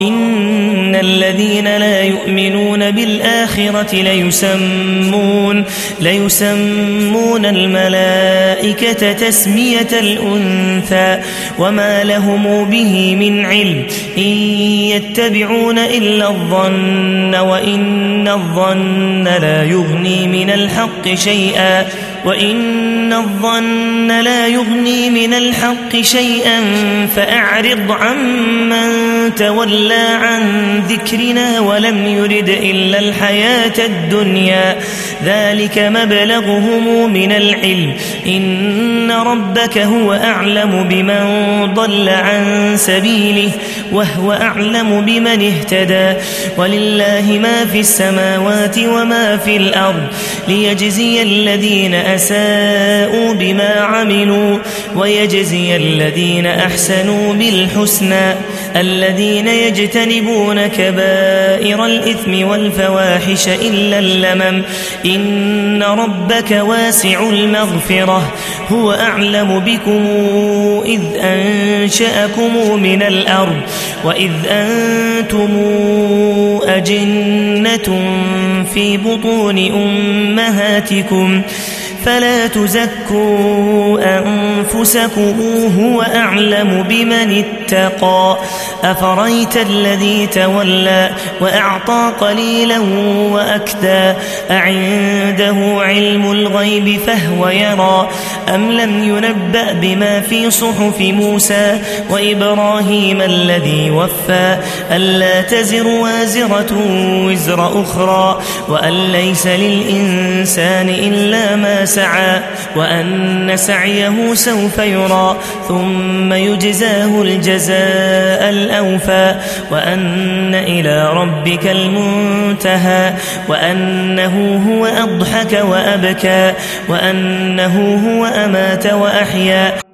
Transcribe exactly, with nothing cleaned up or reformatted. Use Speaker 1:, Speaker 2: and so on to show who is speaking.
Speaker 1: إن الذين لا يؤمنون بالآخرة ليسمون, ليسمون الملائكة تسمية الأنثى وما لهم به من علم إن يتبعون إلا الظن وإن الظن لا يغني من الحق شيئا وإن الظن لا يغني من الحق شيئا فأعرض عمن تولى عن ذكرنا ولم يرد إلا الحياة الدنيا ذلك مبلغهم من العلم إن ربك هو أعلم بمن ضل عن سبيله وهو أعلم بمن اهتدى ولله ما في السماوات وما في الأرض ليجزي الذين أساءوا بما عملوا ويجزي الذين أحسنوا بالحسنى الذين يجتنبون كبائر الإثم والفواحش إلا اللمم إن ربك واسع المغفرة هو أعلم بكم إذ أنشأكم من الأرض وإذ أنتم أجنة في بطون أمهاتكم فلا تزكوا أنفسكم هو أعلم بمن اتقى أفريت الذي تولى وأعطى قليلا وأكدى أعنده علم الغيب فهو يرى أم لم ينبأ بما في صحف موسى وإبراهيم الذي وفى ألا تزر وازرة وزر أخرى وأن ليس للإنسان إلا ما سعى وأن سعيه سوف يرى ثم يجزاه الجزاء الأوفى وأن إلى ربك المنتهى وأنه هو أضحك وأبكى وأنه هو أمات وأحيا